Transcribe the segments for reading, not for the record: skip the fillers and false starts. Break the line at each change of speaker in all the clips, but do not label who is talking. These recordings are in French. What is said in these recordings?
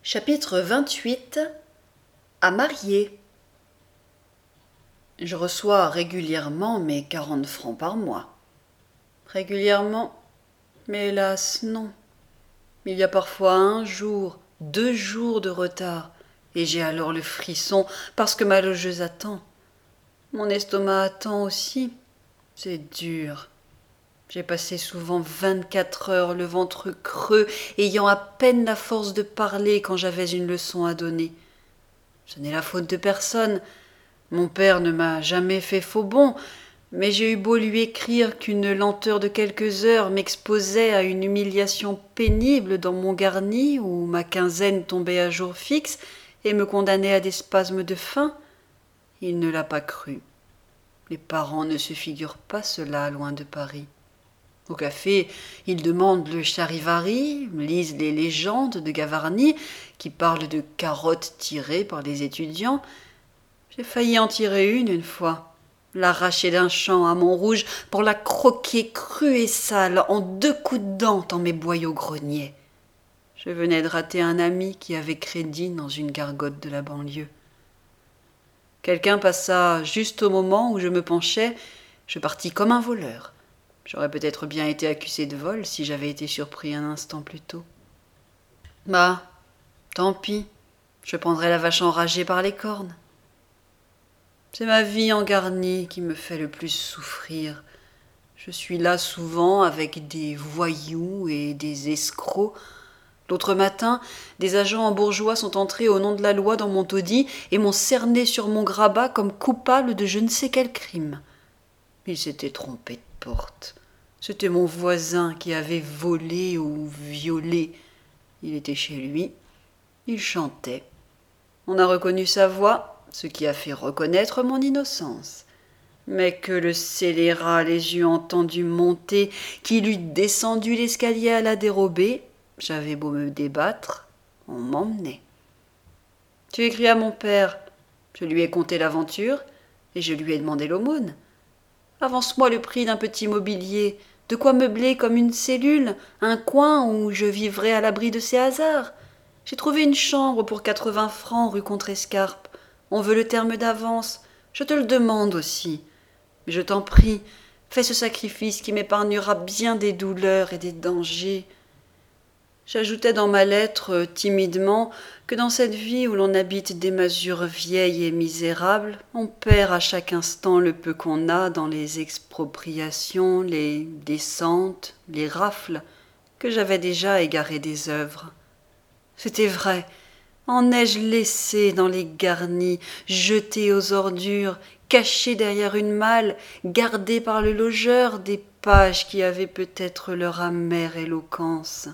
Chapitre 28. À marier. Je reçois régulièrement mes 40 francs par mois. Régulièrement? Mais hélas, non. Il y a parfois 1 jour, 2 jours de retard, et j'ai alors le frisson parce que ma logeuse attend. Mon estomac attend aussi. C'est dur. J'ai passé souvent 24 heures le ventre creux, ayant à peine la force de parler quand j'avais une leçon à donner. Ce n'est la faute de personne. Mon père ne m'a jamais fait faux bond, mais j'ai eu beau lui écrire qu'une lenteur de quelques heures m'exposait à une humiliation pénible dans mon garni où ma quinzaine tombait à jour fixe et me condamnait à des spasmes de faim, il ne l'a pas cru. Les parents ne se figurent pas cela loin de Paris. Au café, ils demandent le charivari, lisent les légendes de Gavarni qui parlent de carottes tirées par les étudiants. J'ai failli en tirer une fois, l'arracher d'un champ à Montrouge pour la croquer crue et sale en 2 coups de dent dans mes boyaux greniers. Je venais de rater un ami qui avait crédit dans une gargote de la banlieue. Quelqu'un passa juste au moment où je me penchais, je partis comme un voleur. J'aurais peut-être bien été accusé de vol si j'avais été surpris un instant plus tôt. Bah, tant pis, je prendrai la vache enragée par les cornes. C'est ma vie en garni qui me fait le plus souffrir. Je suis là souvent avec des voyous et des escrocs. L'autre matin, des agents en bourgeois sont entrés au nom de la loi dans mon taudis et m'ont cerné sur mon grabat comme coupable de je ne sais quel crime. Ils s'étaient trompés de porte. C'était mon voisin qui avait volé ou violé. Il était chez lui. Il chantait. On a reconnu sa voix, ce qui a fait reconnaître mon innocence. Mais que le scélérat les eût entendus monter, qu'il eût descendu l'escalier à la dérobée, j'avais beau me débattre, on m'emmenait. Tu écris à mon père. Je lui ai conté l'aventure et je lui ai demandé l'aumône. Avance-moi le prix d'un petit mobilier, de quoi meubler comme une cellule, un coin où je vivrai à l'abri de ces hasards. J'ai trouvé une chambre pour 80 francs rue Contrescarpe. On veut le terme d'avance. Je te le demande aussi. Mais je t'en prie, fais ce sacrifice qui m'épargnera bien des douleurs et des dangers. J'ajoutais dans ma lettre, timidement, que dans cette vie où l'on habite des masures vieilles et misérables, on perd à chaque instant le peu qu'on a dans les expropriations, les descentes, les rafles, que j'avais déjà égaré des œuvres. C'était vrai. En ai-je laissé dans les garnis, jeté aux ordures, caché derrière une malle, gardé par le logeur des pages qui avaient peut-être leur amère éloquence.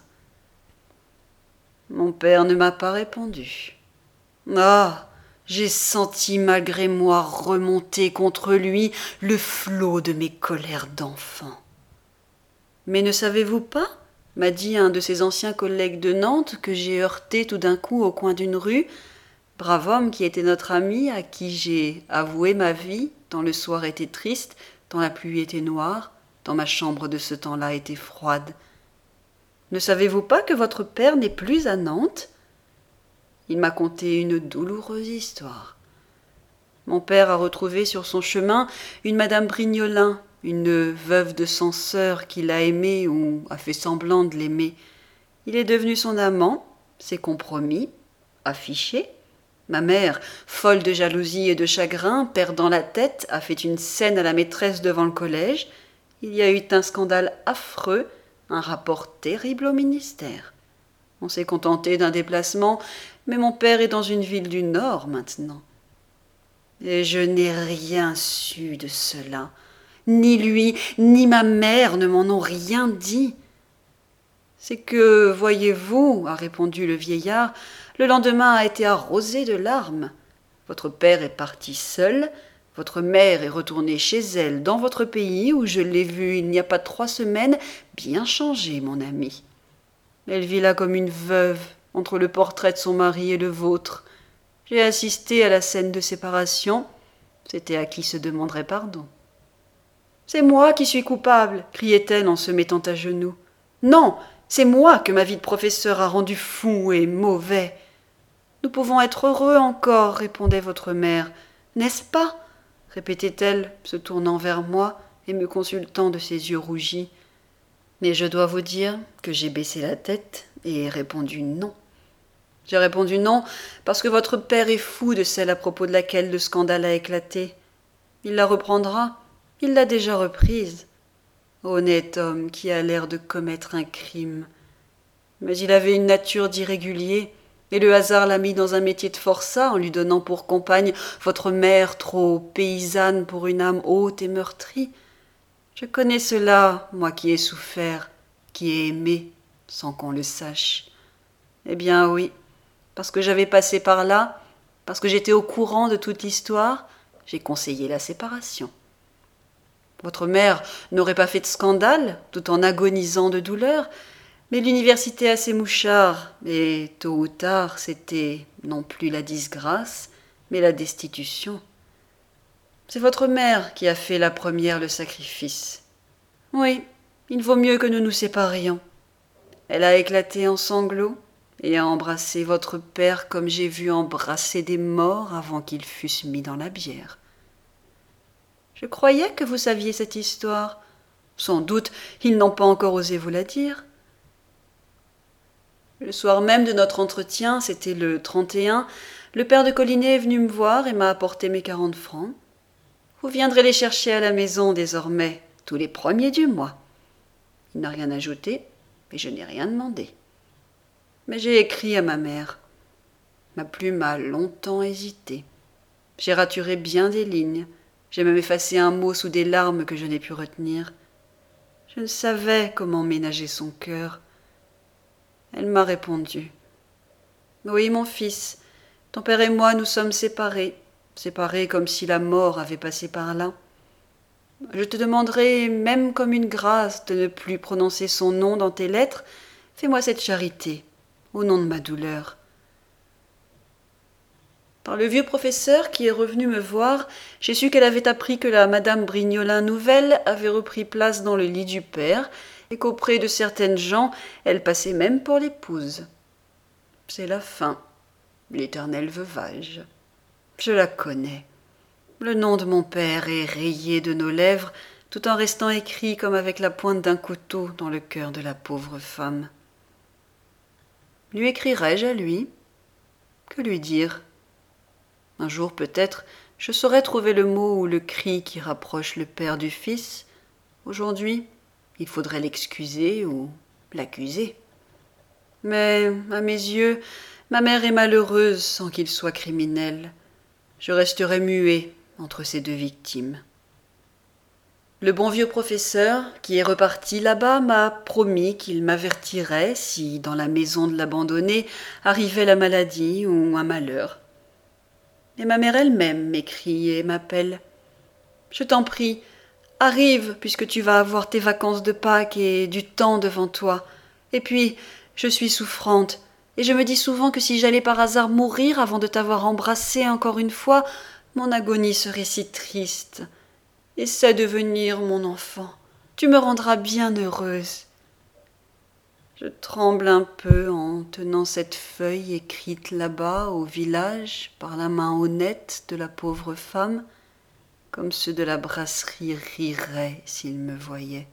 Mon père ne m'a pas répondu. Ah, j'ai senti malgré moi remonter contre lui le flot de mes colères d'enfant. Mais ne savez-vous pas, m'a dit un de ses anciens collègues de Nantes que j'ai heurté tout d'un coup au coin d'une rue, brave homme qui était notre ami, à qui j'ai avoué ma vie, tant le soir était triste, tant la pluie était noire, tant ma chambre de ce temps-là était froide. Ne savez-vous pas que votre père n'est plus à Nantes ? Il m'a conté une douloureuse histoire. Mon père a retrouvé sur son chemin une madame Brignolin, une veuve de censeur qui l'a aimé ou a fait semblant de l'aimer. Il est devenu son amant, s'est compromis, affiché. Ma mère, folle de jalousie et de chagrin, perdant la tête, a fait une scène à la maîtresse devant le collège. Il y a eu un scandale affreux, un rapport terrible au ministère. On s'est contenté d'un déplacement, mais mon père est dans une ville du Nord maintenant. Et je n'ai rien su de cela. Ni lui, ni ma mère ne m'en ont rien dit. C'est que, voyez-vous, a répondu le vieillard, le lendemain a été arrosé de larmes. Votre père est parti seul, votre mère est retournée chez elle, dans votre pays, où je l'ai vue il n'y a pas 3 semaines, bien changée, mon ami. Elle vit là comme une veuve, entre le portrait de son mari et le vôtre. J'ai assisté à la scène de séparation. C'était à qui se demanderait pardon. « C'est moi qui suis coupable !» criait-elle en se mettant à genoux. « Non, c'est moi que ma vie de professeur a rendu fou et mauvais. Nous pouvons être heureux encore, répondait votre mère. N'est-ce pas? Répétait-elle, se tournant vers moi et me consultant de ses yeux rougis. Mais je dois vous dire que j'ai baissé la tête et répondu non. J'ai répondu non parce que votre père est fou de celle à propos de laquelle le scandale a éclaté. Il la reprendra, il l'a déjà reprise. Honnête homme qui a l'air de commettre un crime. Mais il avait une nature d'irrégulier, et le hasard l'a mis dans un métier de forçat en lui donnant pour compagne votre mère trop paysanne pour une âme haute et meurtrie. Je connais cela, moi qui ai souffert, qui ai aimé, sans qu'on le sache. Eh bien oui, parce que j'avais passé par là, parce que j'étais au courant de toute l'histoire, j'ai conseillé la séparation. Votre mère n'aurait pas fait de scandale, tout en agonisant de douleur, mais l'université a ses mouchards, et tôt ou tard, c'était non plus la disgrâce, mais la destitution. C'est votre mère qui a fait la première le sacrifice. Oui, il vaut mieux que nous nous séparions. Elle a éclaté en sanglots et a embrassé votre père comme j'ai vu embrasser des morts avant qu'ils fussent mis dans la bière. Je croyais que vous saviez cette histoire. Sans doute, ils n'ont pas encore osé vous la dire. Le soir même de notre entretien, c'était le 31, le père de Collinet est venu me voir et m'a apporté mes 40 francs. Vous viendrez les chercher à la maison désormais, tous les premiers du mois. Il n'a rien ajouté, et je n'ai rien demandé. Mais j'ai écrit à ma mère. Ma plume a longtemps hésité. J'ai raturé bien des lignes. J'ai même effacé un mot sous des larmes que je n'ai pu retenir. Je ne savais comment ménager son cœur. Elle m'a répondu. Oui, mon fils, ton père et moi nous sommes séparés, séparés comme si la mort avait passé par là. Je te demanderai, même comme une grâce, de ne plus prononcer son nom dans tes lettres. Fais-moi cette charité, au nom de ma douleur. Par le vieux professeur qui est revenu me voir, j'ai su qu'elle avait appris que la madame Brignolin nouvelle avait repris place dans le lit du père et qu'auprès de certaines gens, elle passait même pour l'épouse. C'est la fin, l'éternel veuvage. Je la connais. Le nom de mon père est rayé de nos lèvres, tout en restant écrit comme avec la pointe d'un couteau dans le cœur de la pauvre femme. Lui écrirai-je à lui? Que lui dire? Un jour peut-être, je saurai trouver le mot ou le cri qui rapproche le père du fils. Aujourd'hui, il faudrait l'excuser ou l'accuser. Mais, à mes yeux, ma mère est malheureuse sans qu'il soit criminel. Je resterai muet entre ces deux victimes. Le bon vieux professeur, qui est reparti là-bas, m'a promis qu'il m'avertirait si, dans la maison de l'abandonné, arrivait la maladie ou un malheur. Et ma mère elle-même m'écrit et m'appelle. Je t'en prie, arrive, puisque tu vas avoir tes vacances de Pâques et du temps devant toi. Et puis, je suis souffrante, et je me dis souvent que si j'allais par hasard mourir avant de t'avoir embrassé encore une fois, mon agonie serait si triste. Essaie de venir, mon enfant, tu me rendras bien heureuse. Je tremble un peu en tenant cette feuille écrite là-bas au village par la main honnête de la pauvre femme, comme ceux de la brasserie riraient s'ils me voyaient.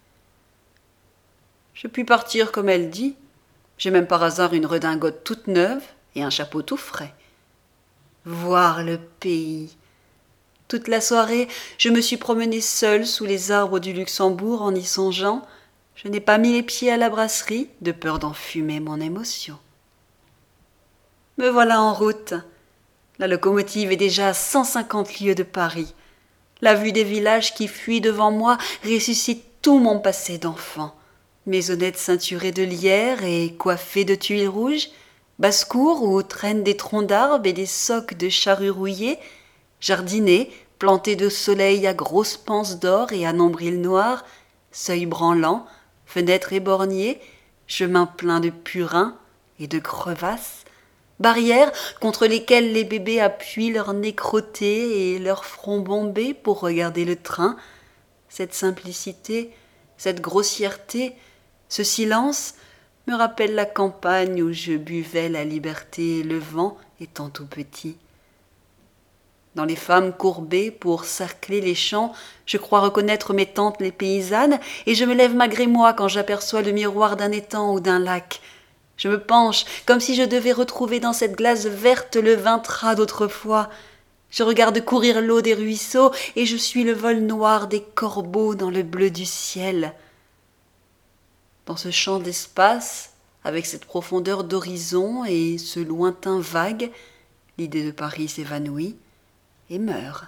Je puis partir comme elle dit. J'ai même par hasard une redingote toute neuve et un chapeau tout frais. Voir le pays. Toute la soirée, je me suis promenée seule sous les arbres du Luxembourg en y songeant. Je n'ai pas mis les pieds à la brasserie, de peur d'enfumer mon émotion. Me voilà en route. La locomotive est déjà à 150 lieues de Paris. La vue des villages qui fuient devant moi ressuscite tout mon passé d'enfant. Maisonnettes ceinturées de lierre et coiffées de tuiles rouges, basse-cour où traînent des troncs d'arbres et des socs de charrues rouillées, jardinets plantés de soleil à grosses panses d'or et à nombril noir, seuils branlants, fenêtres éborgnées, chemins pleins de purins et de crevasses, barrières contre lesquelles les bébés appuient leur nez crotté et leur front bombé pour regarder le train. Cette simplicité, cette grossièreté, ce silence, me rappelle la campagne où je buvais la liberté et le vent étant tout petit. Dans les femmes courbées pour cercler les champs, je crois reconnaître mes tantes les paysannes, et je me lève malgré moi quand j'aperçois le miroir d'un étang ou d'un lac. Je me penche, comme si je devais retrouver dans cette glace verte le vin ras d'autrefois. Je regarde courir l'eau des ruisseaux, et je suis le vol noir des corbeaux dans le bleu du ciel. Dans ce champ d'espace, avec cette profondeur d'horizon et ce lointain vague, l'idée de Paris s'évanouit et meurt.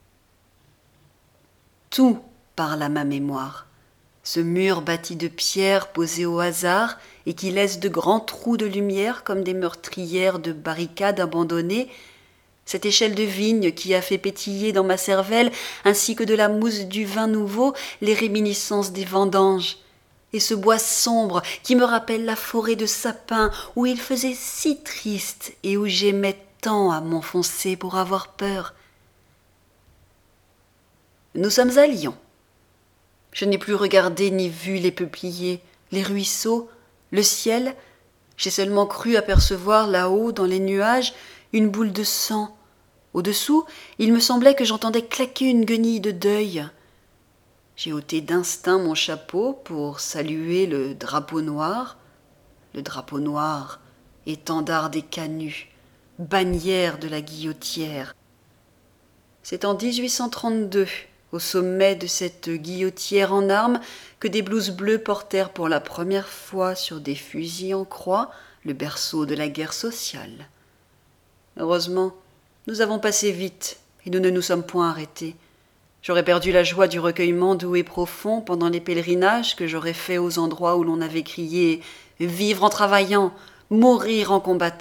Tout parle à ma mémoire. Ce mur bâti de pierres posées au hasard et qui laisse de grands trous de lumière comme des meurtrières de barricades abandonnées, cette échelle de vigne qui a fait pétiller dans ma cervelle, ainsi que de la mousse du vin nouveau, les réminiscences des vendanges, et ce bois sombre qui me rappelle la forêt de sapins où il faisait si triste et où j'aimais tant à m'enfoncer pour avoir peur. Nous sommes à Lyon. Je n'ai plus regardé ni vu les peupliers, les ruisseaux, le ciel. J'ai seulement cru apercevoir là-haut, dans les nuages, une boule de sang. Au-dessous, il me semblait que j'entendais claquer une guenille de deuil. J'ai ôté d'instinct mon chapeau pour saluer le drapeau noir, étendard des canuts, bannière de la guillotière. C'est en 1832, au sommet de cette guillotière en armes, que des blouses bleues portèrent pour la première fois sur des fusils en croix le berceau de la guerre sociale. Heureusement, nous avons passé vite et nous ne nous sommes point arrêtés. J'aurais perdu la joie du recueillement doux et profond pendant les pèlerinages que j'aurais faits aux endroits où l'on avait crié « Vivre en travaillant, mourir en combattant ».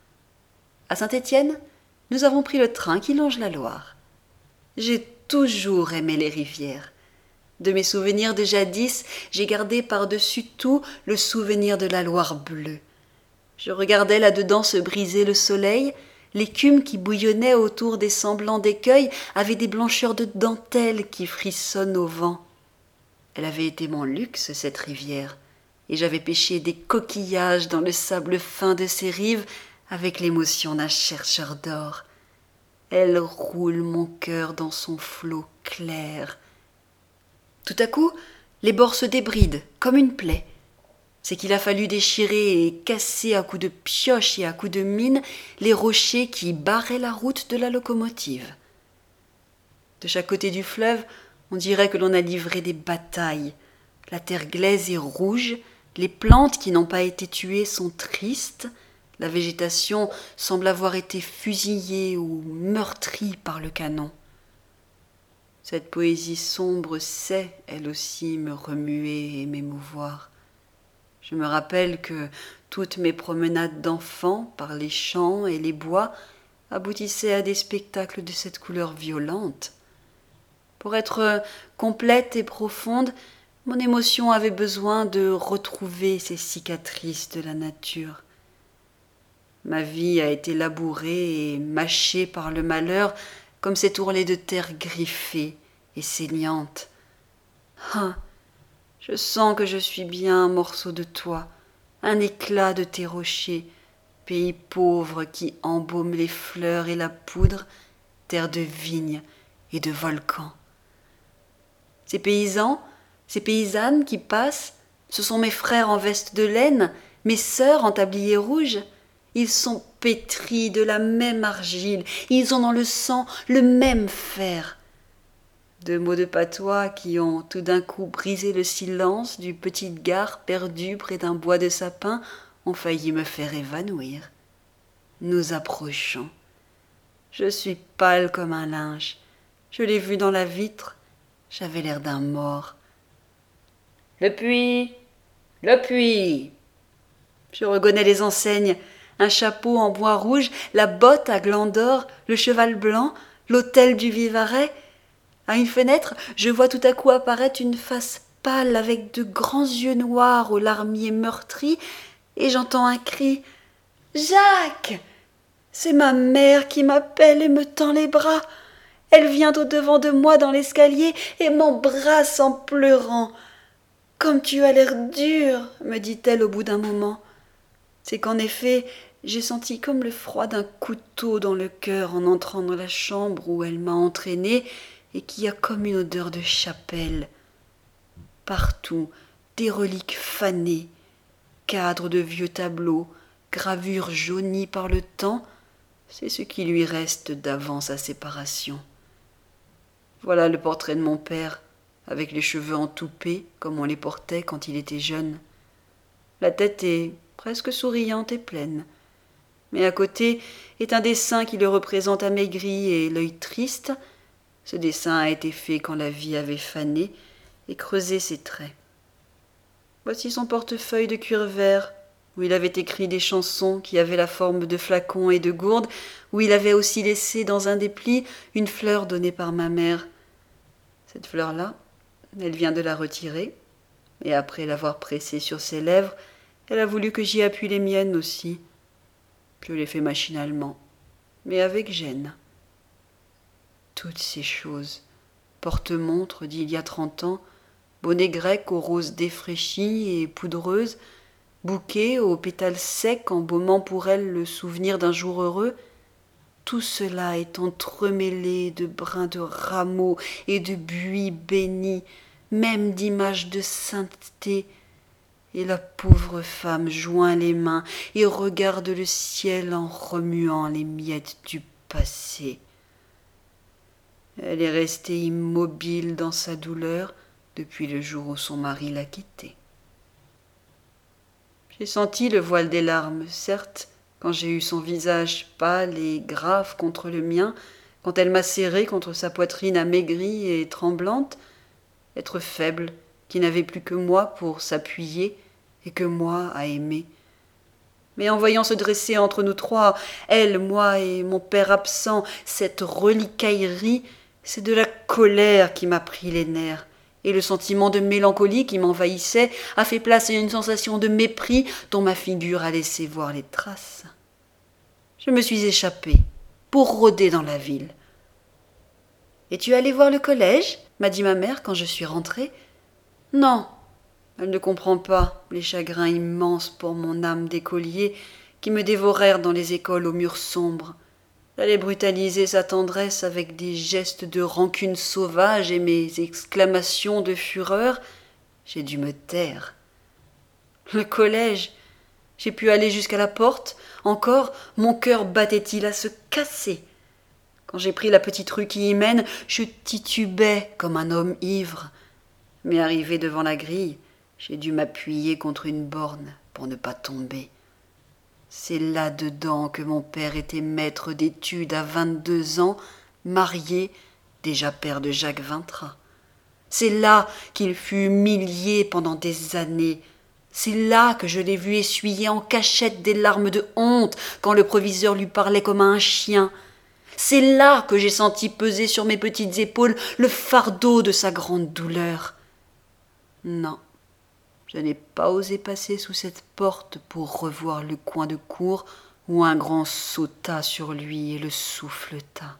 À Saint-Étienne, nous avons pris le train qui longe la Loire. J'ai toujours aimé les rivières. De mes souvenirs de jadis, j'ai gardé par-dessus tout le souvenir de la Loire bleue. Je regardais là-dedans se briser le soleil. L'écume qui bouillonnait autour des semblants d'écueils avait des blancheurs de dentelle qui frissonnent au vent. Elle avait été mon luxe, cette rivière, et j'avais pêché des coquillages dans le sable fin de ses rives avec l'émotion d'un chercheur d'or. Elle roule mon cœur dans son flot clair. Tout à coup, les bords se débrident comme une plaie. C'est qu'il a fallu déchirer et casser à coups de pioche et à coups de mine les rochers qui barraient la route de la locomotive. De chaque côté du fleuve, on dirait que l'on a livré des batailles. La terre glaise est rouge, les plantes qui n'ont pas été tuées sont tristes, la végétation semble avoir été fusillée ou meurtrie par le canon. Cette poésie sombre sait, elle aussi, me remuer et m'émouvoir. Je me rappelle que toutes mes promenades d'enfants par les champs et les bois aboutissaient à des spectacles de cette couleur violente. Pour être complète et profonde, mon émotion avait besoin de retrouver ces cicatrices de la nature. Ma vie a été labourée et mâchée par le malheur comme cette ourlée de terre griffée et saignante. Ah, je sens que je suis bien un morceau de toi, un éclat de tes rochers, pays pauvre qui embaume les fleurs et la poudre, terre de vignes et de volcans. Ces paysans, ces paysannes qui passent, ce sont mes frères en veste de laine, mes sœurs en tablier rouge. Ils sont pétris de la même argile, ils ont dans le sang le même fer. Deux mots de patois qui ont tout d'un coup brisé le silence du petit gare perdu près d'un bois de sapin ont failli me faire évanouir. Nous approchons. Je suis pâle comme un linge. Je l'ai vu dans la vitre. J'avais l'air d'un mort. Le puits, le puits. Je reconnais les enseignes. Un chapeau en bois rouge, la botte à glands d'or, le cheval blanc, l'hôtel du Vivarais. À une fenêtre, je vois tout à coup apparaître une face pâle avec de grands yeux noirs aux larmiers meurtris, et j'entends un cri. « Jacques !» C'est ma mère qui m'appelle et me tend les bras. Elle vient au-devant de moi dans l'escalier et m'embrasse en pleurant. comme tu as l'air dur, me dit-elle au bout d'un moment. C'est qu'en effet, j'ai senti comme le froid d'un couteau dans le cœur en entrant dans la chambre où elle m'a entraînée et qui a comme une odeur de chapelle. Partout, des reliques fanées, cadres de vieux tableaux, gravures jaunies par le temps, c'est ce qui lui reste d'avant sa séparation. Voilà le portrait de mon père, avec les cheveux entoupés comme on les portait quand il était jeune. La tête est presque souriante et pleine, mais à côté est un dessin qui le représente amaigri et l'œil triste. Ce dessin a été fait quand la vie avait fané et creusé ses traits. Voici son portefeuille de cuir vert, où il avait écrit des chansons qui avaient la forme de flacons et de gourdes, où il avait aussi laissé dans un des plis une fleur donnée par ma mère. Cette fleur-là, elle vient de la retirer, et après l'avoir pressée sur ses lèvres, elle a voulu que j'y appuie les miennes aussi. Je l'ai fait machinalement, mais avec gêne. Toutes ces choses, porte-montre d'il y a 30 ans, bonnet grec aux roses défraîchies et poudreuses, bouquet aux pétales secs embaumant pour elle le souvenir d'un jour heureux, tout cela est entremêlé de brins de rameaux et de buis bénis, même d'images de sainteté, et la pauvre femme joint les mains et regarde le ciel en remuant les miettes du passé. Elle est restée immobile dans sa douleur depuis le jour où son mari l'a quittée. J'ai senti le voile des larmes, certes, quand j'ai eu son visage pâle et grave contre le mien, quand elle m'a serré contre sa poitrine amaigrie et tremblante, être faible, qui n'avait plus que moi pour s'appuyer et que moi à aimer. Mais en voyant se dresser entre nous trois, elle, moi et mon père absent, cette reliquaillerie, c'est de la colère qui m'a pris les nerfs, et le sentiment de mélancolie qui m'envahissait a fait place à une sensation de mépris dont ma figure a laissé voir les traces. Je me suis échappée pour rôder dans la ville. « Es-tu allé voir le collège ?» m'a dit ma mère quand je suis rentrée. « Non, elle ne comprend pas les chagrins immenses pour mon âme d'écolier qui me dévorèrent dans les écoles aux murs sombres. J'allais brutaliser sa tendresse avec des gestes de rancune sauvage et mes exclamations de fureur. J'ai dû me taire. Le collège, j'ai pu aller jusqu'à la porte. Encore, mon cœur battait-il à se casser. Quand j'ai pris la petite rue qui y mène, je titubais comme un homme ivre. Mais arrivé devant la grille, j'ai dû m'appuyer contre une borne pour ne pas tomber. C'est là-dedans que mon père était maître d'études à 22 ans, marié, déjà père de Jacques Vintras. C'est là qu'il fut humilié pendant des années. C'est là que je l'ai vu essuyer en cachette des larmes de honte quand le proviseur lui parlait comme à un chien. C'est là que j'ai senti peser sur mes petites épaules le fardeau de sa grande douleur. Non. Je n'ai pas osé passer sous cette porte pour revoir le coin de cour où un grand sauta sur lui et le souffleta.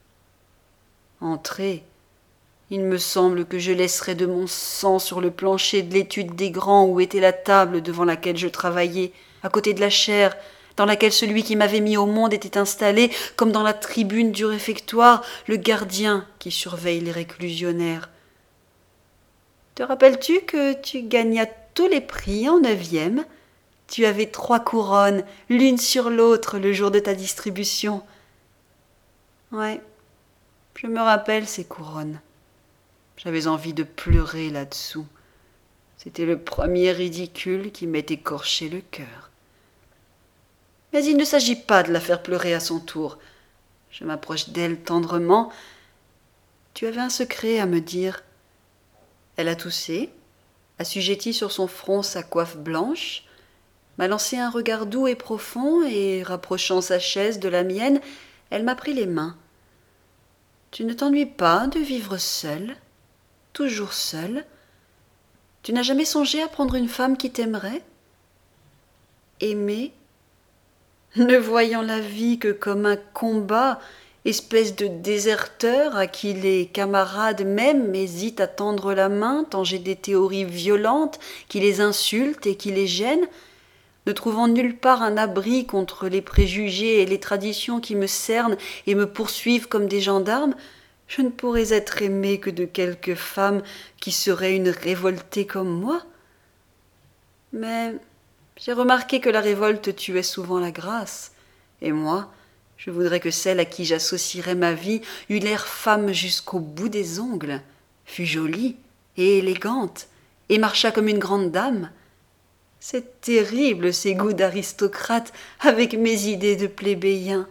Entré, il me semble que je laisserais de mon sang sur le plancher de l'étude des grands où était la table devant laquelle je travaillais, à côté de la chaire, dans laquelle celui qui m'avait mis au monde était installé, comme dans la tribune du réfectoire, le gardien qui surveille les réclusionnaires. Te rappelles-tu que tu gagnas tous les prix en 9e ? Tu avais 3 couronnes, l'une sur l'autre, le jour de ta distribution. Ouais, je me rappelle ces couronnes. J'avais envie de pleurer là-dessous. C'était le premier ridicule qui m'ait écorché le cœur. Mais il ne s'agit pas de la faire pleurer à son tour. Je m'approche d'elle tendrement. Tu avais un secret à me dire. Elle a toussé, assujetti sur son front sa coiffe blanche, m'a lancé un regard doux et profond et, rapprochant sa chaise de la mienne, elle m'a pris les mains. « Tu ne t'ennuies pas de vivre seule, toujours seule ? Tu n'as jamais songé à prendre une femme qui t'aimerait ? Aimer ? Ne voyant la vie que comme un combat espèce de déserteur à qui les camarades même hésitent à tendre la main tant j'ai des théories violentes qui les insultent et qui les gênent, ne trouvant nulle part un abri contre les préjugés et les traditions qui me cernent et me poursuivent comme des gendarmes, je ne pourrais être aimé que de quelques femmes qui seraient une révoltée comme moi. Mais j'ai remarqué que la révolte tuait souvent la grâce, et moi, je voudrais que celle à qui j'associerais ma vie eût l'air femme jusqu'au bout des ongles, fût jolie et élégante, et marchât comme une grande dame. C'est terrible, ces goûts d'aristocrate avec mes idées de plébéien.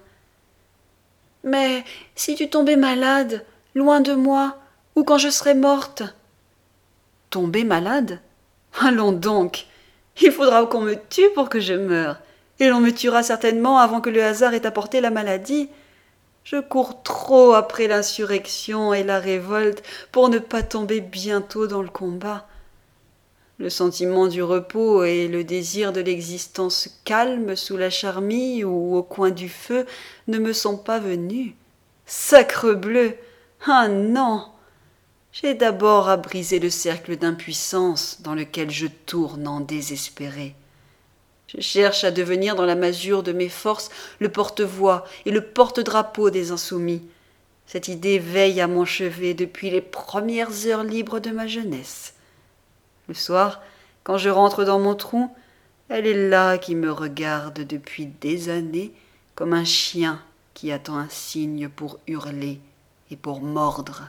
Mais si tu tombais malade, loin de moi, ou quand je serais morte? Tomber malade? Allons donc! Il faudra qu'on me tue pour que je meure, et l'on me tuera certainement avant que le hasard ait apporté la maladie. Je cours trop après l'insurrection et la révolte pour ne pas tomber bientôt dans le combat. Le sentiment du repos et le désir de l'existence calme sous la charmille ou au coin du feu ne me sont pas venus. Sacrebleu! Ah non! J'ai d'abord à briser le cercle d'impuissance dans lequel je tourne en désespéré. Je cherche à devenir dans la masure de mes forces le porte-voix et le porte-drapeau des insoumis. Cette idée veille à mon chevet depuis les premières heures libres de ma jeunesse. Le soir, quand je rentre dans mon trou, elle est là qui me regarde depuis des années comme un chien qui attend un signe pour hurler et pour mordre.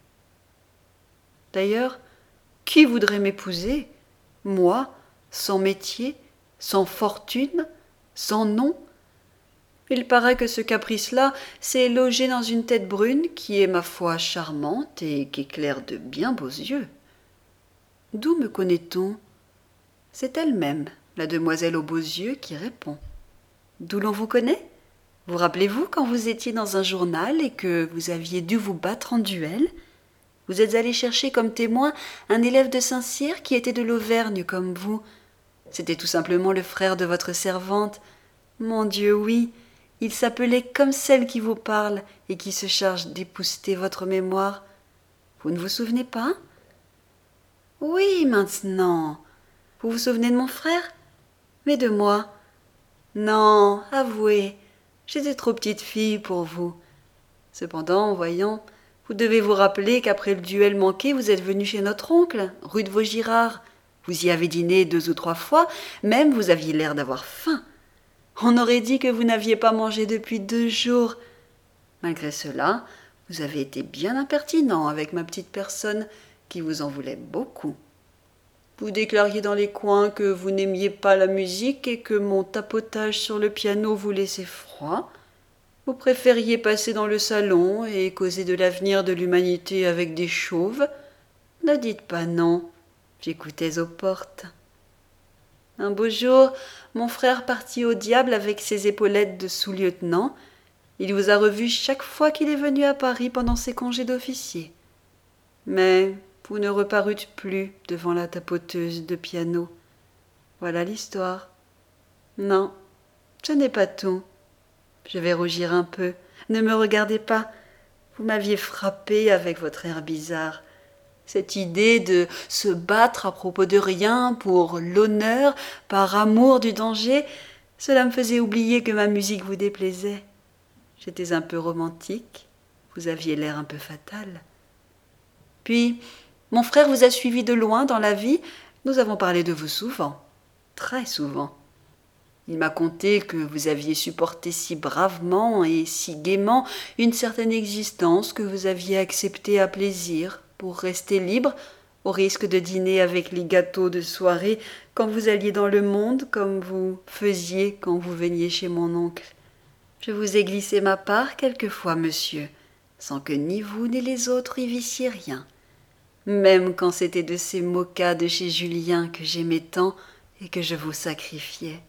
D'ailleurs, qui voudrait m'épouser? Moi, sans métier, sans fortune, sans nom? Il paraît que ce caprice-là s'est logé dans une tête brune qui est, ma foi, charmante et qu'éclaire de bien beaux yeux. D'où me connaît-on? C'est elle-même, la demoiselle aux beaux yeux, qui répond. D'où l'on vous connaît? Vous rappelez-vous quand vous étiez dans un journal et que vous aviez dû vous battre en duel? Vous êtes allé chercher comme témoin un élève de Saint-Cyr qui était de l'Auvergne comme vous. C'était tout simplement le frère de votre servante. Mon Dieu, oui, il s'appelait comme celle qui vous parle et qui se charge d'épousseter votre mémoire. Vous ne vous souvenez pas? Oui, maintenant. Vous vous souvenez de mon frère? Mais de moi? Non, avouez, j'étais trop petite fille pour vous. Cependant, voyons, vous devez vous rappeler qu'après le duel manqué, vous êtes venu chez notre oncle, rue de Vaugirard. Vous y avez dîné 2 ou 3 fois, même vous aviez l'air d'avoir faim. On aurait dit que vous n'aviez pas mangé depuis 2 jours. Malgré cela, vous avez été bien impertinent avec ma petite personne, qui vous en voulait beaucoup. Vous déclariez dans les coins que vous n'aimiez pas la musique et que mon tapotage sur le piano vous laissait froid. Vous préfériez passer dans le salon et causer de l'avenir de l'humanité avec des chauves. Ne dites pas non, j'écoutais aux portes. Un beau jour, mon frère partit au diable avec ses épaulettes de sous-lieutenant. Il vous a revu chaque fois qu'il est venu à Paris pendant ses congés d'officier. Mais vous ne reparûtes plus devant la tapoteuse de piano. Voilà l'histoire. Non, ce n'est pas tout. Je vais rougir un peu. Ne me regardez pas. Vous m'aviez frappé avec votre air bizarre. Cette idée de se battre à propos de rien pour l'honneur, par amour du danger, cela me faisait oublier que ma musique vous déplaisait. J'étais un peu romantique. Vous aviez l'air un peu fatal. Puis, mon frère vous a suivi de loin dans la vie. Nous avons parlé de vous souvent, très souvent. Il m'a conté que vous aviez supporté si bravement et si gaiement une certaine existence que vous aviez acceptée à plaisir pour rester libre, au risque de dîner avec les gâteaux de soirée quand vous alliez dans le monde comme vous faisiez quand vous veniez chez mon oncle. Je vous ai glissé ma part quelquefois, monsieur, sans que ni vous ni les autres y vissiez rien. Même quand c'était de ces mochas de chez Julien que j'aimais tant et que je vous sacrifiais.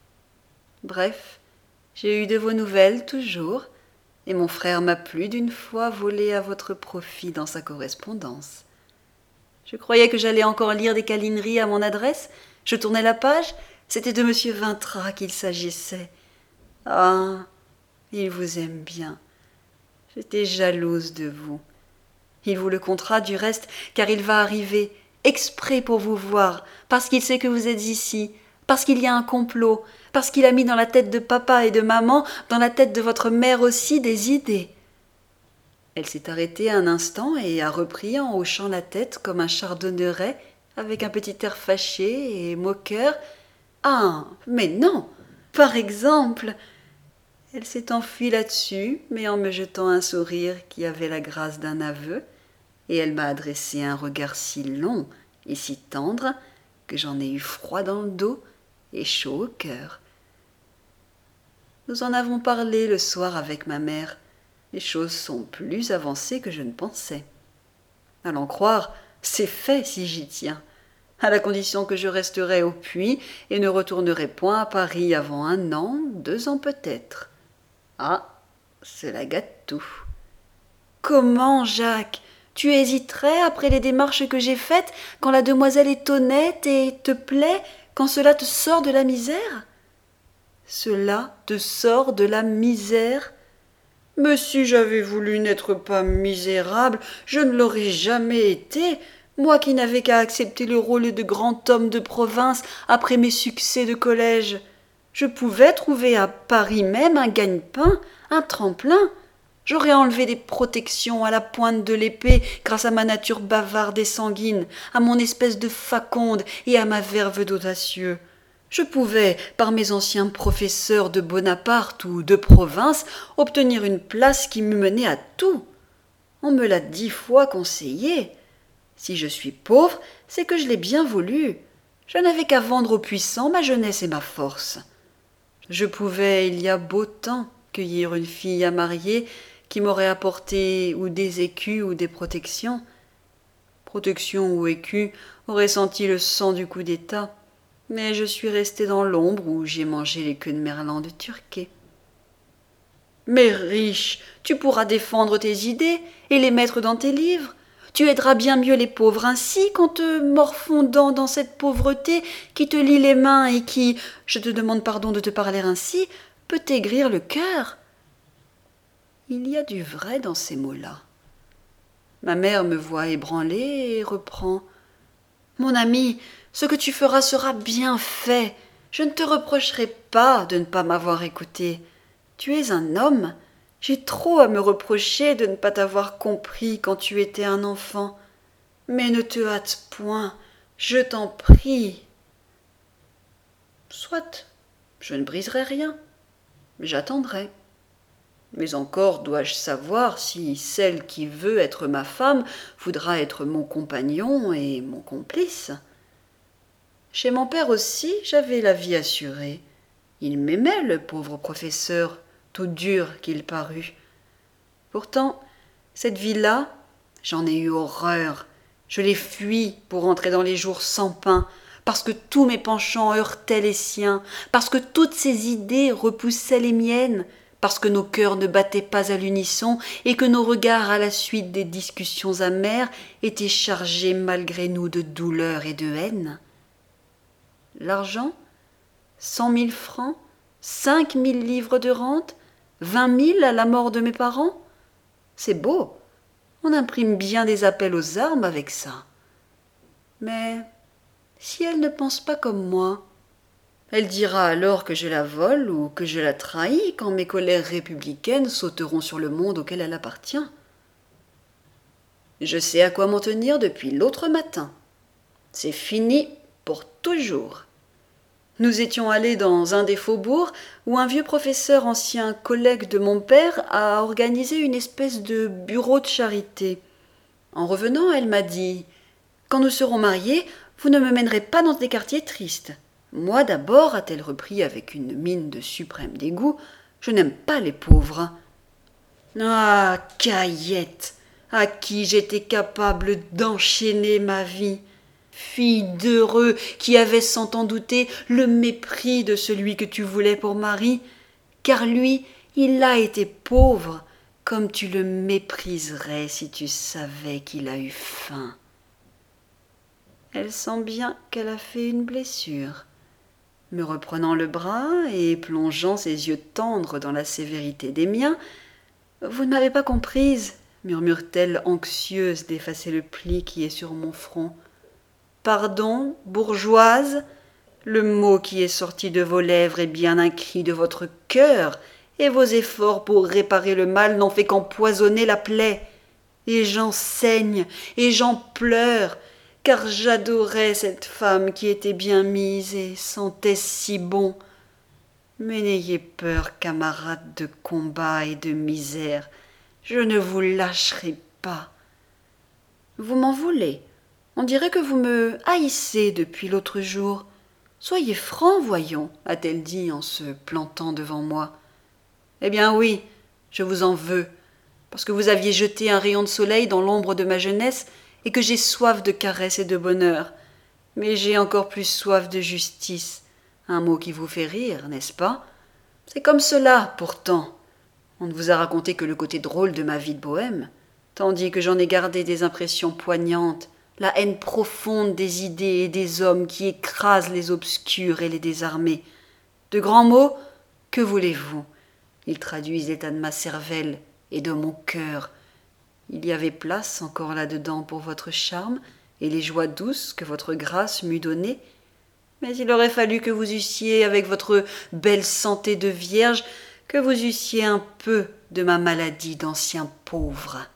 Bref, j'ai eu de vos nouvelles toujours, et mon frère m'a plus d'une fois volé à votre profit dans sa correspondance. Je croyais que j'allais encore lire des câlineries à mon adresse. Je tournais la page, c'était de M. Vintra qu'il s'agissait. Ah, il vous aime bien. J'étais jalouse de vous. Il vous le contera du reste, car il va arriver, exprès pour vous voir, parce qu'il sait que vous êtes ici, parce qu'il y a un complot, parce qu'il a mis dans la tête de papa et de maman, dans la tête de votre mère aussi, des idées. » Elle s'est arrêtée un instant et a repris en hochant la tête comme un chardonneret, avec un petit air fâché et moqueur. « Ah, mais non! Par exemple !» Elle s'est enfuie là-dessus, mais en me jetant un sourire qui avait la grâce d'un aveu, et elle m'a adressé un regard si long et si tendre que j'en ai eu froid dans le dos et chaud au cœur. Nous en avons parlé le soir avec ma mère. Les choses sont plus avancées que je ne pensais. À l'en croire, c'est fait si j'y tiens, à la condition que je resterai au puits et ne retournerai point à Paris avant 1 an, 2 ans peut-être. Ah, cela gâte tout. Comment, Jacques? Tu hésiterais après les démarches que j'ai faites, quand la demoiselle est honnête et te plaît, quand cela te sort de la misère? Cela te sort de la misère? Mais si j'avais voulu n'être pas misérable, je ne l'aurais jamais été, moi qui n'avais qu'à accepter le rôle de grand homme de province après mes succès de collège. Je pouvais trouver à Paris même un gagne-pain, un tremplin. J'aurais enlevé des protections à la pointe de l'épée grâce à ma nature bavarde et sanguine, à mon espèce de faconde et à ma verve d'audacieux. Je pouvais, par mes anciens professeurs de Bonaparte ou de province, obtenir une place qui m'eût mené à tout. On me l'a 10 fois conseillé. Si je suis pauvre, c'est que je l'ai bien voulu. Je n'avais qu'à vendre aux puissants ma jeunesse et ma force. Je pouvais, il y a beau temps, cueillir une fille à marier qui m'aurait apporté ou des écus ou des protections. Protection ou écus auraient senti le sang du coup d'État, mais je suis restée dans l'ombre où j'ai mangé les queues de merlan de Turquet. Mais riche, tu pourras défendre tes idées et les mettre dans tes livres. Tu aideras bien mieux les pauvres ainsi qu'en te morfondant dans cette pauvreté qui te lie les mains et qui, je te demande pardon de te parler ainsi, peut t'aigrir le cœur. Il y a du vrai dans ces mots-là. Ma mère me voit ébranlée et reprend. Mon ami, ce que tu feras sera bien fait. Je ne te reprocherai pas de ne pas m'avoir écouté. Tu es un homme. J'ai trop à me reprocher de ne pas t'avoir compris quand tu étais un enfant. Mais ne te hâte point, je t'en prie. Soit, je ne briserai rien. J'attendrai. Mais encore dois-je savoir si celle qui veut être ma femme voudra être mon compagnon et mon complice. Chez mon père aussi, j'avais la vie assurée. Il m'aimait, le pauvre professeur, tout dur qu'il parut. Pourtant, cette vie-là, j'en ai eu horreur. Je l'ai fuie pour entrer dans les jours sans pain, parce que tous mes penchants heurtaient les siens, parce que toutes ses idées repoussaient les miennes, parce que nos cœurs ne battaient pas à l'unisson et que nos regards, à la suite des discussions amères, étaient chargés malgré nous de douleur et de haine. L'argent, 100 000 francs, 5 000 livres de rente, 20 000 à la mort de mes parents. C'est beau, on imprime bien des appels aux armes avec ça. Mais si elle ne pense pas comme moi, elle dira alors que je la vole ou que je la trahis quand mes colères républicaines sauteront sur le monde auquel elle appartient. Je sais à quoi m'en tenir depuis l'autre matin. C'est fini pour toujours. Nous étions allés dans un des faubourgs où un vieux professeur ancien collègue de mon père a organisé une espèce de bureau de charité. En revenant, elle m'a dit « Quand nous serons mariés, vous ne me mènerez pas dans des quartiers tristes. Moi d'abord, a-t-elle repris avec une mine de suprême dégoût, je n'aime pas les pauvres. » Ah, Caillette, à qui j'étais capable d'enchaîner ma vie, fille d'heureux qui avait sans t'en douter le mépris de celui que tu voulais pour mari, car lui, il a été pauvre, comme tu le mépriserais si tu savais qu'il a eu faim. Elle sent bien qu'elle a fait une blessure. Me reprenant le bras et plongeant ses yeux tendres dans la sévérité des miens, « Vous ne m'avez pas comprise, murmure-t-elle, anxieuse d'effacer le pli qui est sur mon front. Pardon, bourgeoise? Le mot qui est sorti de vos lèvres est bien un cri de votre cœur, et vos efforts pour réparer le mal n'ont fait qu'empoisonner la plaie. Et j'en saigne, et j'en pleure, car j'adorais cette femme qui était bien mise et sentait si bon. Mais n'ayez peur, camarades de combat et de misère, je ne vous lâcherai pas. Vous m'en voulez? On dirait que vous me haïssez depuis l'autre jour. Soyez franc, voyons, a-t-elle dit en se plantant devant moi. Eh bien oui, je vous en veux, parce que vous aviez jeté un rayon de soleil dans l'ombre de ma jeunesse et que j'ai soif de caresses et de bonheur. Mais j'ai encore plus soif de justice. Un mot qui vous fait rire, n'est-ce pas? C'est comme cela, pourtant. On ne vous a raconté que le côté drôle de ma vie de bohème, tandis que j'en ai gardé des impressions poignantes, la haine profonde des idées et des hommes qui écrasent les obscurs et les désarmés. De grands mots, que voulez-vous? Ils traduisent l'état de ma cervelle et de mon cœur. Il y avait place encore là-dedans pour votre charme et les joies douces que votre grâce m'eût données, mais il aurait fallu que vous eussiez, avec votre belle santé de vierge, que vous eussiez un peu de ma maladie d'ancien pauvre.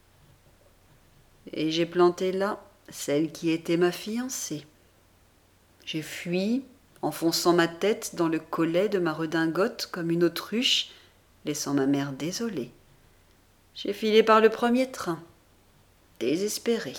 Et j'ai planté là celle qui était ma fiancée. J'ai fui, enfonçant ma tête dans le collet de ma redingote comme une autruche, laissant ma mère désolée. J'ai filé par le premier train, désespéré.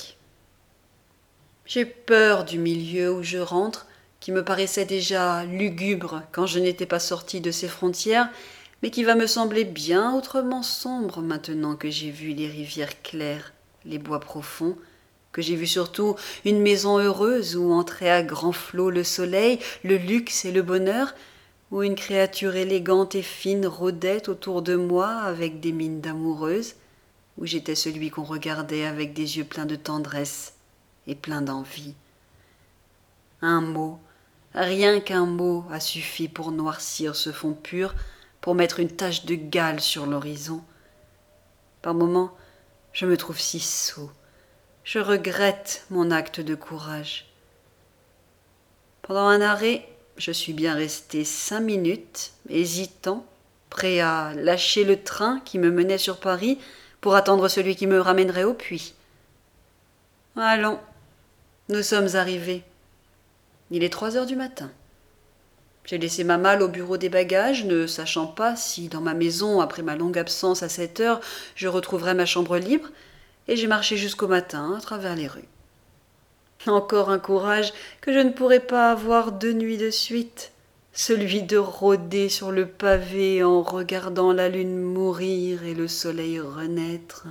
J'ai peur du milieu où je rentre, qui me paraissait déjà lugubre quand je n'étais pas sortie de ses frontières, mais qui va me sembler bien autrement sombre maintenant que j'ai vu les rivières claires, les bois profonds, que j'ai vu surtout une maison heureuse où entrait à grands flots le soleil, le luxe et le bonheur, où une créature élégante et fine rôdait autour de moi avec des mines d'amoureuse, où j'étais celui qu'on regardait avec des yeux pleins de tendresse et pleins d'envie. Un mot, rien qu'un mot a suffi pour noircir ce fond pur, pour mettre une tache de gale sur l'horizon. Par moments, je me trouve si sot. Je regrette mon acte de courage. Pendant un arrêt, je suis bien resté 5 minutes, hésitant, prêt à lâcher le train qui me menait sur Paris pour attendre celui qui me ramènerait au puits. Allons, nous sommes arrivés. Il est 3 heures du matin. J'ai laissé ma malle au bureau des bagages, ne sachant pas si, dans ma maison, après ma longue absence à 7 heures, je retrouverais ma chambre libre, et j'ai marché jusqu'au matin à travers les rues. Encore un courage que je ne pourrais pas avoir 2 nuits de suite, celui de rôder sur le pavé en regardant la lune mourir et le soleil renaître.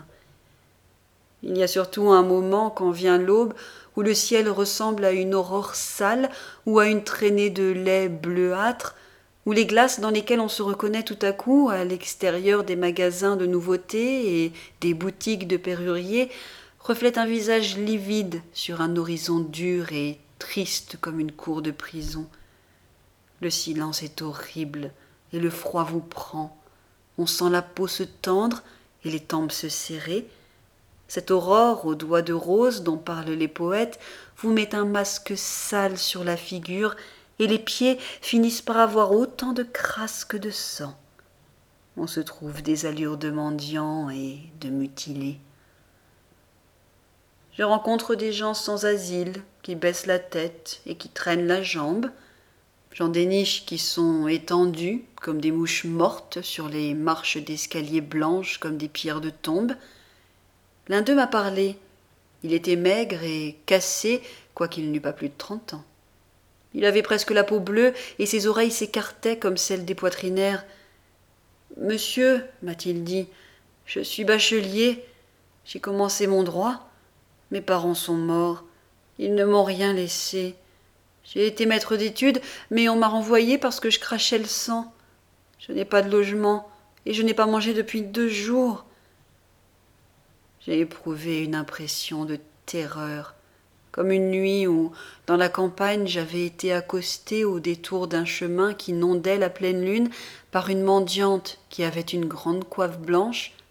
Il y a surtout un moment quand vient l'aube où le ciel ressemble à une aurore sale ou à une traînée de lait bleuâtre, où les glaces dans lesquelles on se reconnaît tout à coup à l'extérieur des magasins de nouveautés et des boutiques de perruriers reflètent un visage livide sur un horizon dur et triste comme une cour de prison. Le silence est horrible et le froid vous prend. On sent la peau se tendre et les tempes se serrer. Cette aurore aux doigts de rose dont parlent les poètes vous met un masque sale sur la figure et les pieds finissent par avoir autant de crasse que de sang. On se trouve des allures de mendiants et de mutilés. Je rencontre des gens sans asile qui baissent la tête et qui traînent la jambe. J'en déniche qui sont étendus comme des mouches mortes sur les marches d'escalier blanches comme des pierres de tombe. L'un d'eux m'a parlé. Il était maigre et cassé, quoiqu'il n'eût pas plus de 30 ans. Il avait presque la peau bleue et ses oreilles s'écartaient comme celles des poitrinaires. « Monsieur, m'a-t-il dit, je suis bachelier. J'ai commencé mon droit. Mes parents sont morts. Ils ne m'ont rien laissé. J'ai été maître d'études, mais on m'a renvoyé parce que je crachais le sang. Je n'ai pas de logement et je n'ai pas mangé depuis 2 jours. » J'ai éprouvé une impression de terreur, comme une nuit où, dans la campagne, j'avais été accosté au détour d'un chemin qui inondait la pleine lune par une mendiante qui avait une grande coiffe blanche,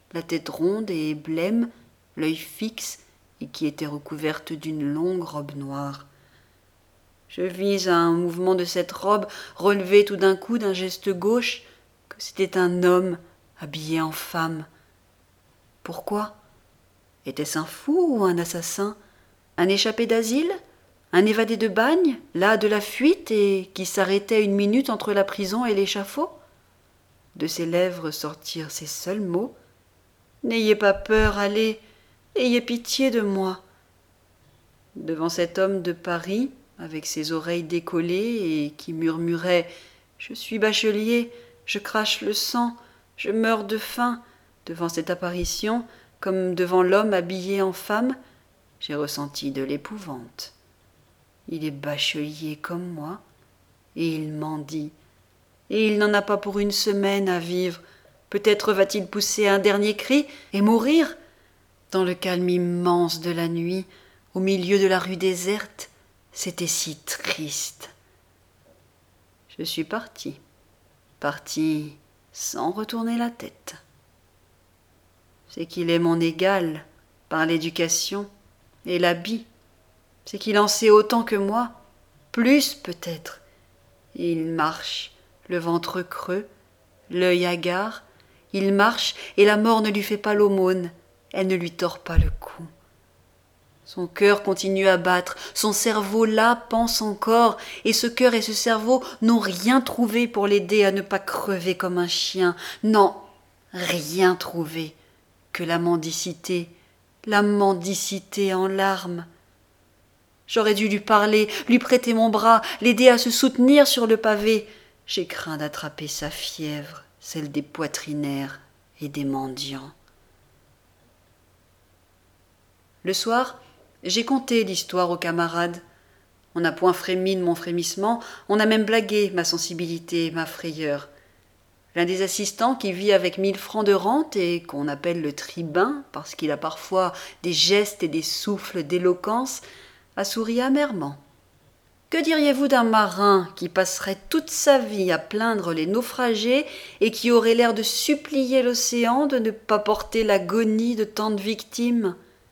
la tête ronde et blême, l'œil fixe, et qui était recouverte d'une longue robe noire. Je vis à un mouvement de cette robe relever tout d'un coup d'un geste gauche que c'était un homme habillé en femme. Pourquoi? Était-ce un fou ou un assassin? Un échappé d'asile? Un évadé de bagne, là de la fuite et qui s'arrêtait une minute entre la prison et l'échafaud? De ses lèvres sortirent ces seuls mots: « N'ayez pas peur, allez, ayez pitié de moi. » Devant cet homme de Paris, avec ses oreilles décollées et qui murmurait « Je suis bachelier, je crache le sang, je meurs de faim », devant cette apparition, comme devant l'homme habillé en femme, j'ai ressenti de l'épouvante. Il est bachelier comme moi, et il mendie, et il n'en a pas pour une semaine à vivre. Peut-être va-t-il pousser un dernier cri et mourir. Dans le calme immense de la nuit, au milieu de la rue déserte, c'était si triste. Je suis parti sans retourner la tête. C'est qu'il est mon égal par l'éducation et l'habit. C'est qu'il en sait autant que moi, plus peut-être. Il marche, le ventre creux, l'œil hagard. Il marche et la mort ne lui fait pas l'aumône, elle ne lui tord pas le cou. Son cœur continue à battre, son cerveau là pense encore, et ce cœur et ce cerveau n'ont rien trouvé pour l'aider à ne pas crever comme un chien. Non, rien trouvé que la mendicité en larmes. J'aurais dû lui parler, lui prêter mon bras, l'aider à se soutenir sur le pavé. J'ai craint d'attraper sa fièvre, celle des poitrinaires et des mendiants. Le soir, j'ai conté l'histoire aux camarades. On n'a point frémi de mon frémissement, on a même blagué ma sensibilité et ma frayeur. L'un des assistants, qui vit avec 1000 francs de rente et qu'on appelle le tribun, parce qu'il a parfois des gestes et des souffles d'éloquence, a souri amèrement. Que diriez-vous d'un marin qui passerait toute sa vie à plaindre les naufragés et qui aurait l'air de supplier l'océan de ne pas porter l'agonie de tant de victimes ?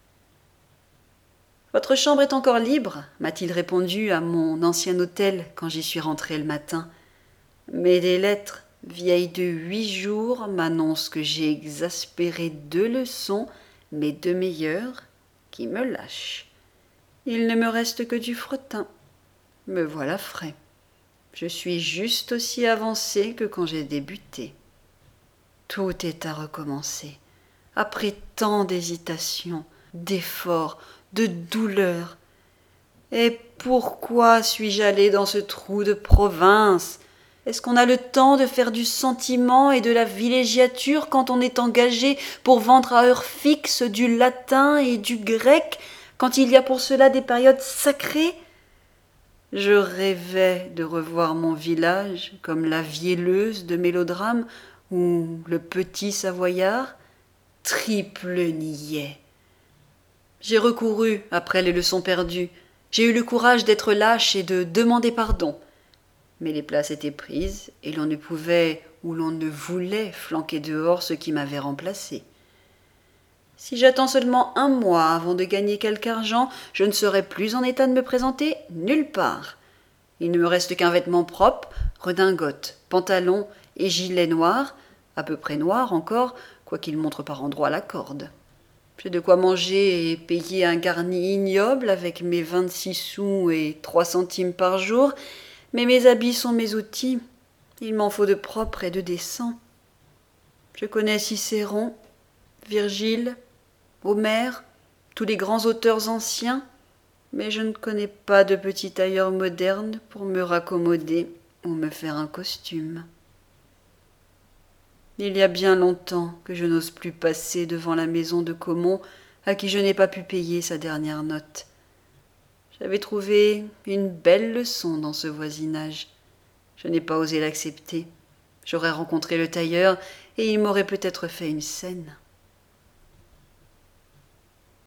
« Votre chambre est encore libre, m'a-t-il répondu à mon ancien hôtel quand j'y suis rentré le matin. Mais des lettres, vieilles de 8 jours, m'annoncent que j'ai exaspéré 2 leçons, mais 2 meilleures, qui me lâchent. Il ne me reste que du fretin. Me voilà frais. Je suis juste aussi avancé que quand j'ai débuté. Tout est à recommencer. Après tant d'hésitations, d'efforts, de douleurs. Et pourquoi suis-je allé dans ce trou de province? Est-ce qu'on a le temps de faire du sentiment et de la villégiature quand on est engagé pour vendre à heure fixe du latin et du grec, quand il y a pour cela des périodes sacrées? Je rêvais de revoir mon village comme la Vielleuse de mélodrame ou le Petit Savoyard. Triple niais. J'ai recouru après les leçons perdues. J'ai eu le courage d'être lâche et de demander pardon. Mais les places étaient prises et l'on ne pouvait ou l'on ne voulait flanquer dehors ceux qui m'avaient remplacé. Si j'attends seulement 1 mois avant de gagner quelque argent, je ne serai plus en état de me présenter nulle part. Il ne me reste qu'un vêtement propre, redingote, pantalon et gilet noir, à peu près noir encore, quoiqu'il montre par endroits la corde. J'ai de quoi manger et payer un garni ignoble avec mes 26 sous et 3 centimes par jour, mais mes habits sont mes outils. Il m'en faut de propre et de décent. Je connais Cicéron, Virgile, Homère, tous les grands auteurs anciens, mais je ne connais pas de petit tailleur moderne pour me raccommoder ou me faire un costume. Il y a bien longtemps que je n'ose plus passer devant la maison de Caumont à qui je n'ai pas pu payer sa dernière note. J'avais trouvé une belle leçon dans ce voisinage. Je n'ai pas osé l'accepter. J'aurais rencontré le tailleur et il m'aurait peut-être fait une scène.